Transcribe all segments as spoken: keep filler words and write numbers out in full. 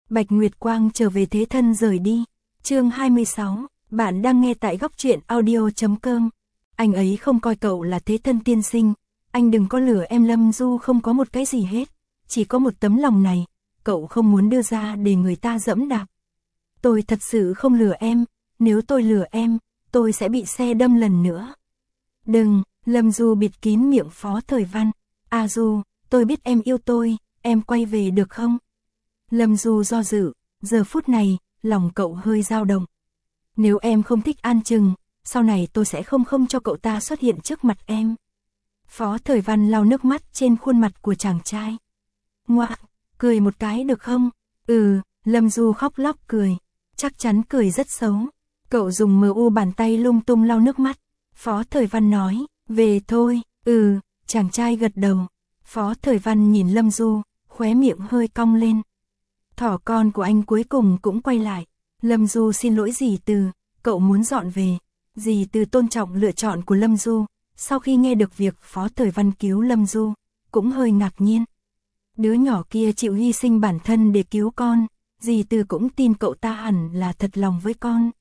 Bạch Nguyệt Quang trở về thế thân rời đi. Chương hai mươi sáu, bạn đang nghe tại góc truyện audio chấm com. Anh ấy không coi cậu là thế thân tiên sinh, anh đừng có lừa em. Lâm Du không có một cái gì hết, chỉ có một tấm lòng này, cậu không muốn đưa ra để người ta dẫm đạp. Tôi thật sự không lừa em, nếu tôi lừa em, tôi sẽ bị xe đâm lần nữa. Đừng, Lâm Du bịt kín miệng Phó Thời Văn. A Du, tôi biết em yêu tôi, em quay về được không? Lâm Du do dự, giờ phút này, lòng cậu hơi dao động. Nếu em không thích An Trừng, sau này tôi sẽ không không cho cậu ta xuất hiện trước mặt em. Phó Thời Văn lau nước mắt trên khuôn mặt của chàng trai. Ngoạc, cười một cái được không? Ừ, Lâm Du khóc lóc cười, chắc chắn cười rất xấu. Cậu dùng mờ u bàn tay lung tung lau nước mắt. Phó Thời Văn nói, về thôi. Ừ, chàng trai gật đầu. Phó Thời Văn nhìn Lâm Du, khóe miệng hơi cong lên. Thỏ con của anh cuối cùng cũng quay lại. Lâm Du xin lỗi dì Từ, cậu muốn dọn về. Dì Từ tôn trọng lựa chọn của Lâm Du. Sau khi nghe được việc Phó Thời Văn cứu Lâm Du, cũng hơi ngạc nhiên. Đứa nhỏ kia chịu hy sinh bản thân để cứu con, dì Từ cũng tin cậu ta hẳn là thật lòng với con.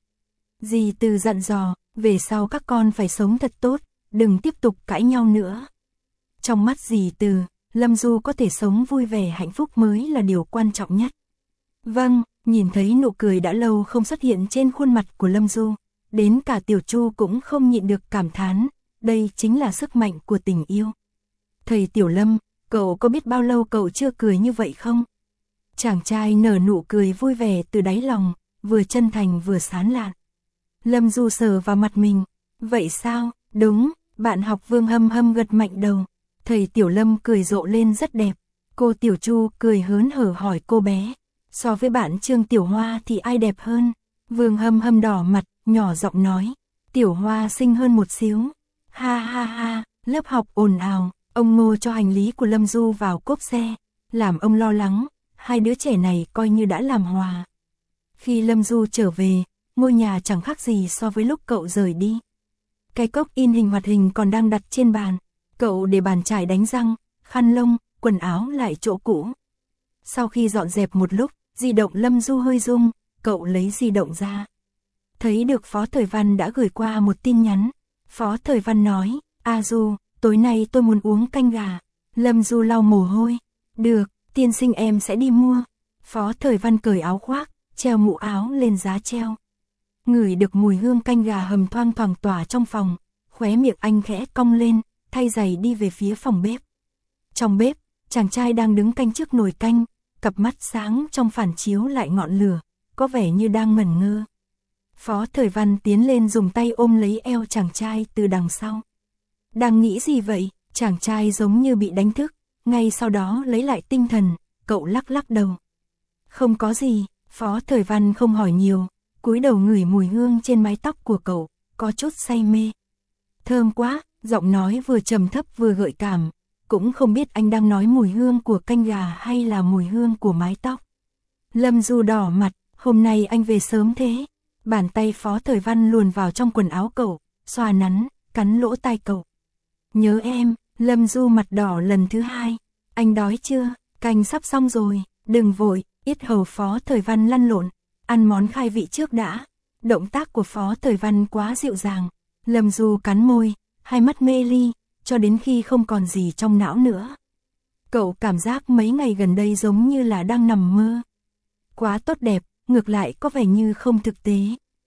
Dì Từ dặn dò, về sau các con phải sống thật tốt, đừng tiếp tục cãi nhau nữa. Trong mắt dì Từ, Lâm Du có thể sống vui vẻ hạnh phúc mới là điều quan trọng nhất. Vâng, nhìn thấy nụ cười đã lâu không xuất hiện trên khuôn mặt của Lâm Du, đến cả Tiểu Chu cũng không nhịn được cảm thán, đây chính là sức mạnh của tình yêu. Thầy Tiểu Lâm, cậu có biết bao lâu cậu chưa cười như vậy không? Chàng trai nở nụ cười vui vẻ từ đáy lòng, vừa chân thành vừa sán lạn. Lâm Du sờ vào mặt mình, vậy sao? Đúng, bạn học Vương hâm hâm gật mạnh đầu. Thầy Tiểu Lâm cười rộ lên rất đẹp. Cô Tiểu Chu cười hớn hở hỏi cô bé, so với bạn Trương Tiểu Hoa thì ai đẹp hơn? Vương hâm hâm đỏ mặt, nhỏ giọng nói, Tiểu Hoa xinh hơn một xíu. Ha ha ha, lớp học ồn ào, ông Ngô cho hành lý của Lâm Du vào cốp xe, làm ông lo lắng, hai đứa trẻ này coi như đã làm hòa. Khi Lâm Du trở về, ngôi nhà chẳng khác gì so với lúc cậu rời đi. Cái cốc in hình hoạt hình còn đang đặt trên bàn, cậu để bàn chải đánh răng, khăn lông, quần áo lại chỗ cũ. Sau khi dọn dẹp một lúc, di động Lâm Du hơi rung, cậu lấy di động ra. Thấy được Phó Thời Văn đã gửi qua một tin nhắn. Phó Thời Văn nói, A Du, tối nay tôi muốn uống canh gà. Lâm Du lau mồ hôi. Được, tiên sinh em sẽ đi mua. Phó Thời Văn cởi áo khoác, treo mũ áo lên giá treo. Ngửi được mùi hương canh gà hầm thoang thoảng tỏa trong phòng, khóe miệng anh khẽ cong lên, thay giày đi về phía phòng bếp. Trong bếp, chàng trai đang đứng canh trước nồi canh, cặp mắt sáng trong phản chiếu lại ngọn lửa, có vẻ như đang ngẩn ngơ. Phó Thời Văn tiến lên dùng tay ôm lấy eo chàng trai từ đằng sau. Đang nghĩ gì vậy? Chàng trai giống như bị đánh thức, ngay sau đó lấy lại tinh thần, cậu lắc lắc đầu. Không có gì, Phó Thời Văn không hỏi nhiều, cúi đầu ngửi mùi hương trên mái tóc của cậu, có chút say mê. Thơm quá, giọng nói vừa trầm thấp vừa gợi cảm, cũng không biết anh đang nói mùi hương của canh gà hay là mùi hương của mái tóc. Lâm Du đỏ mặt, hôm nay anh về sớm thế. Bàn tay Phó Thời Văn luồn vào trong quần áo cậu, xoa nắn, cắn lỗ tai cậu. Nhớ em, Lâm Du mặt đỏ lần thứ hai. Anh đói chưa? Canh sắp xong rồi, đừng vội. Yết hầu Phó Thời Văn lăn lộn, ăn món khai vị trước đã. Động tác của Phó Thời Văn quá dịu dàng. Lâm Du cắn môi, hai mắt mê ly, cho đến khi không còn gì trong não nữa. Cậu cảm giác mấy ngày gần đây giống như là đang nằm mơ. Quá tốt đẹp, ngược lại có vẻ như không thực tế.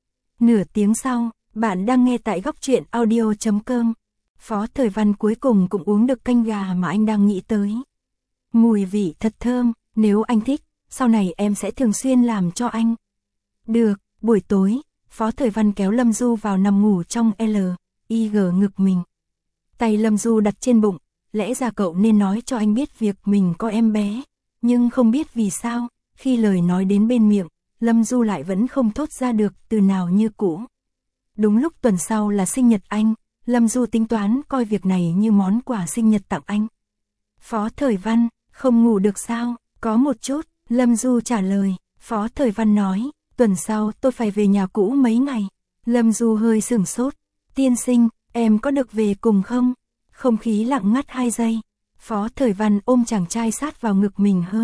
Nửa tiếng sau, bạn đang nghe tại góc truyện audio chấm com. Phó Thời Văn cuối cùng cũng uống được canh gà mà anh đang nghĩ tới. Mùi vị thật thơm, nếu anh thích, sau này em sẽ thường xuyên làm cho anh. Được, buổi tối, Phó Thời Văn kéo Lâm Du vào nằm ngủ trong L I G ngực mình. Tay Lâm Du đặt trên bụng, lẽ ra cậu nên nói cho anh biết việc mình có em bé, nhưng không biết vì sao, khi lời nói đến bên miệng, Lâm Du lại vẫn không thốt ra được từ nào như cũ. Đúng lúc tuần sau là sinh nhật anh, Lâm Du tính toán coi việc này như món quà sinh nhật tặng anh. Phó Thời Văn, không ngủ được sao? Có một chút, Lâm Du trả lời. Phó Thời Văn nói, tuần sau tôi phải về nhà cũ mấy ngày. Lâm Du hơi sửng sốt. Tiên sinh, em có được về cùng không? Không khí lặng ngắt hai giây. Phó Thời Văn ôm chàng trai sát vào ngực mình hơn.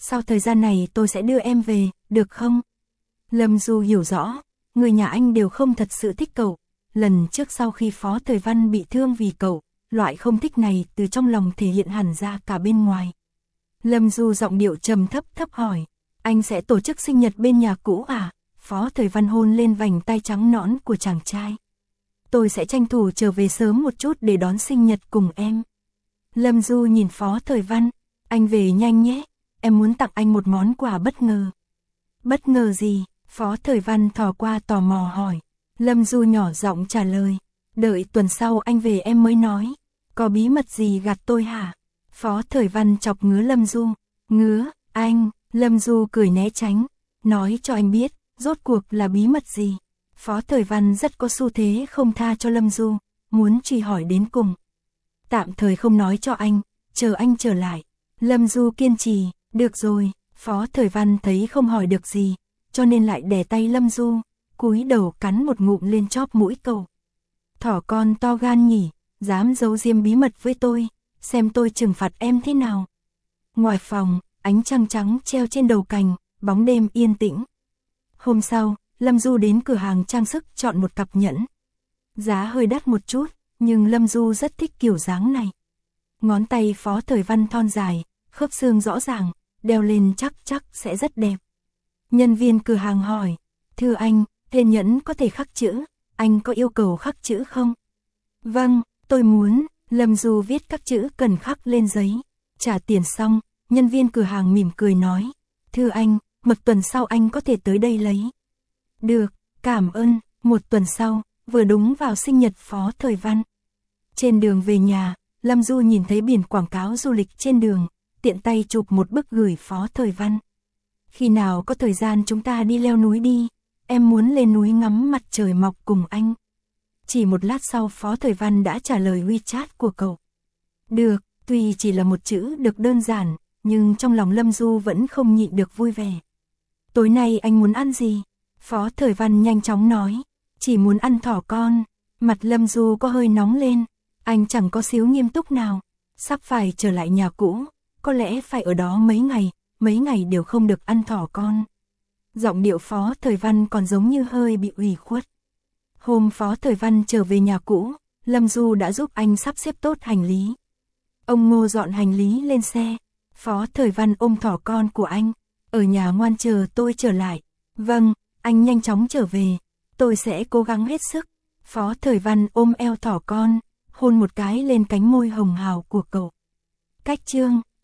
sau thời gian này tôi sẽ đưa em về, được không? Lâm Du hiểu rõ, người nhà anh đều không thật sự thích cậu. Lần trước sau khi Phó Thời Văn bị thương vì cậu, loại không thích này từ trong lòng thể hiện hẳn ra cả bên ngoài. Lâm Du giọng điệu trầm thấp thấp hỏi, anh sẽ tổ chức sinh nhật bên nhà cũ à? Phó Thời Văn hôn lên vành tay trắng nõn của chàng trai. Tôi sẽ tranh thủ trở về sớm một chút để đón sinh nhật cùng em. Lâm Du nhìn Phó Thời Văn, anh về nhanh nhé, em muốn tặng anh một món quà bất ngờ. Bất ngờ gì? Phó Thời Văn thò qua tò mò hỏi. Lâm Du nhỏ giọng trả lời, đợi tuần sau anh về em mới nói. Có bí mật gì gạt tôi hả? Phó Thời Văn chọc ngứa Lâm Du. Ngứa, anh, Lâm Du cười né tránh, nói cho anh biết, rốt cuộc là bí mật gì. Phó Thời Văn rất có xu thế không tha cho Lâm Du, muốn truy hỏi đến cùng. Tạm thời không nói cho anh, chờ anh trở lại. Lâm Du kiên trì, được rồi. Phó Thời Văn thấy không hỏi được gì, cho nên lại đè tay Lâm Du, cúi đầu cắn một ngụm lên chóp mũi cậu. Thỏ con to gan nhỉ, dám giấu diêm bí mật với tôi, xem tôi trừng phạt em thế nào. Ngoài phòng, ánh trăng trắng treo trên đầu cành, bóng đêm yên tĩnh. Hôm sau, Lâm Du đến cửa hàng trang sức chọn một cặp nhẫn. Giá hơi đắt một chút, nhưng Lâm Du rất thích kiểu dáng này. Ngón tay Phó Thời Văn thon dài, khớp xương rõ ràng, đeo lên chắc chắc sẽ rất đẹp. Nhân viên cửa hàng hỏi, thưa anh, tên nhẫn có thể khắc chữ, anh có yêu cầu khắc chữ không? Vâng, tôi muốn. Lâm Du viết các chữ cần khắc lên giấy. Trả tiền xong, nhân viên cửa hàng mỉm cười nói, thưa anh, một tuần sau anh có thể tới đây lấy. Được, cảm ơn. Một tuần sau, vừa đúng vào sinh nhật Phó Thời Văn. Trên đường về nhà, Lâm Du nhìn thấy biển quảng cáo du lịch trên đường, tiện tay chụp một bức gửi Phó Thời Văn. Khi nào có thời gian chúng ta đi leo núi đi, em muốn lên núi ngắm mặt trời mọc cùng anh. Chỉ một lát sau Phó Thời Văn đã trả lời WeChat của cậu. Được, tuy chỉ là một chữ được đơn giản, nhưng trong lòng Lâm Du vẫn không nhịn được vui vẻ. Tối nay anh muốn ăn gì? Phó Thời Văn nhanh chóng nói, chỉ muốn ăn thỏ con. Mặt Lâm Du có hơi nóng lên, anh chẳng có xíu nghiêm túc nào. Sắp phải trở lại nhà cũ, có lẽ phải ở đó mấy ngày, mấy ngày đều không được ăn thỏ con. Giọng điệu Phó Thời Văn còn giống như hơi bị ủy khuất. Hôm Phó Thời Văn trở về nhà cũ, Lâm Du đã giúp anh sắp xếp tốt hành lý. Ông Ngô dọn hành lý lên xe, Phó Thời Văn ôm thỏ con của anh, ở nhà ngoan chờ tôi trở lại. Vâng, anh nhanh chóng trở về, tôi sẽ cố gắng hết sức. Phó Thời Văn ôm eo thỏ con, hôn một cái lên cánh môi hồng hào của cậu. Cách chương